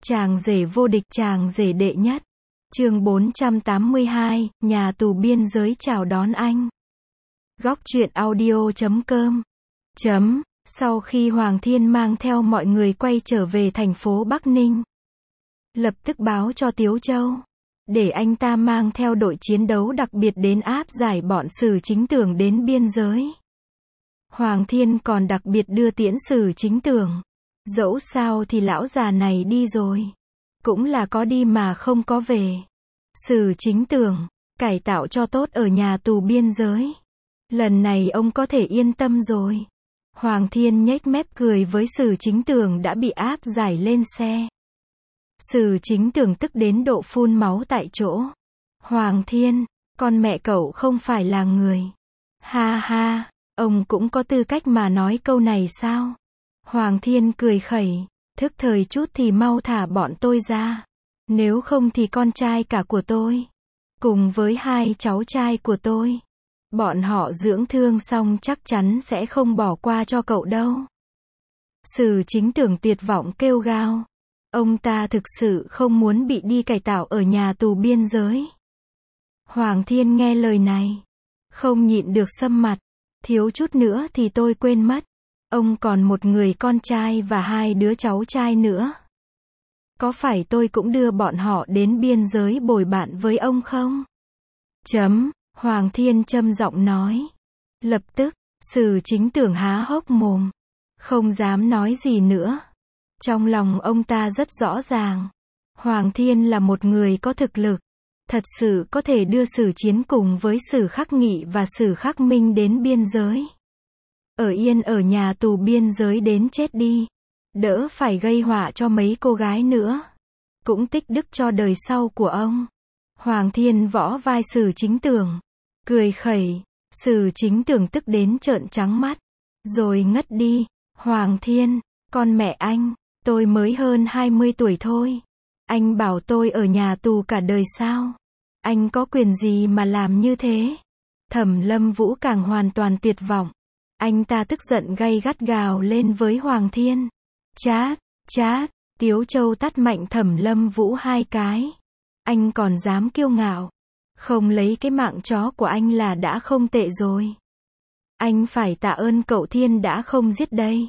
Chàng rể vô địch, chàng rể đệ nhất. Chương 482, nhà tù biên giới chào đón anh. Góc truyện audio.com. Sau khi Hoàng Thiên mang theo mọi người quay trở về thành phố Bắc Ninh, lập tức báo cho Tiếu Châu, để anh ta mang theo đội chiến đấu đặc biệt đến áp giải bọn Sử Chính Tưởng đến biên giới. Hoàng Thiên còn đặc biệt đưa tiễn Sử Chính Tưởng. Dẫu sao thì lão già này đi rồi, cũng là có đi mà không có về. Sử Chính Tưởng, cải tạo cho tốt ở nhà tù biên giới. Lần này ông có thể yên tâm rồi. Hoàng Thiên nhếch mép cười với Sử Chính Tưởng đã bị áp giải lên xe. Sử Chính Tưởng tức đến độ phun máu tại chỗ. Hoàng Thiên, con mẹ cậu không phải là người. Ha ha, ông cũng có tư cách mà nói câu này sao? Hoàng Thiên cười khẩy, thức thời chút thì mau thả bọn tôi ra. Nếu không thì con trai cả của tôi, cùng với hai cháu trai của tôi, bọn họ dưỡng thương xong chắc chắn sẽ không bỏ qua cho cậu đâu. Sử Chính Tưởng tuyệt vọng kêu gào. Ông ta thực sự không muốn bị đi cải tạo ở nhà tù biên giới. Hoàng Thiên nghe lời này, không nhịn được sầm mặt. Thiếu chút nữa thì tôi quên mất. Ông còn một người con trai và hai đứa cháu trai nữa. Có phải tôi cũng đưa bọn họ đến biên giới bồi bạn với ông không? Hoàng Thiên trầm giọng nói. Lập tức, Sử Chính Tưởng há hốc mồm, không dám nói gì nữa. Trong lòng ông ta rất rõ ràng, Hoàng Thiên là một người có thực lực, thật sự có thể đưa Sử Chiến cùng với Sử Khắc Nghị và Sử Khắc Minh đến biên giới. Ở yên ở nhà tù biên giới đến chết đi, đỡ phải gây họa cho mấy cô gái nữa, cũng tích đức cho đời sau của ông. Hoàng Thiên võ vai Sử Chính Tưởng, cười khẩy. Sử Chính Tưởng tức đến trợn trắng mắt, rồi ngất đi. Hoàng Thiên, con mẹ anh, tôi mới hơn 20 tuổi thôi. Anh bảo tôi ở nhà tù cả đời sao? Anh có quyền gì mà làm như thế? Thẩm Lâm Vũ càng hoàn toàn tuyệt vọng. Anh ta tức giận gay gắt gào lên với Hoàng Thiên. Chát, Tiếu Châu tát mạnh Thẩm Lâm Vũ hai cái. Anh còn dám kiêu ngạo, không lấy cái mạng chó của anh là đã không tệ rồi. Anh phải tạ ơn cậu Thiên đã không giết đây.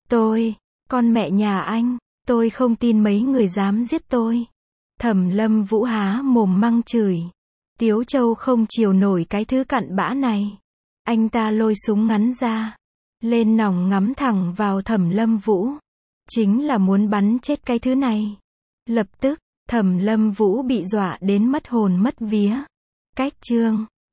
Con mẹ nhà anh, tôi không tin mấy người dám giết tôi. Thẩm Lâm Vũ há mồm măng chửi. Tiếu Châu không chịu nổi cái thứ cặn bã này. Anh ta lôi súng ngắn ra, lên nòng ngắm thẳng vào Thẩm Lâm Vũ. Chính là muốn bắn chết cái thứ này. Lập tức, Thẩm Lâm Vũ bị dọa đến mất hồn mất vía. Cách chương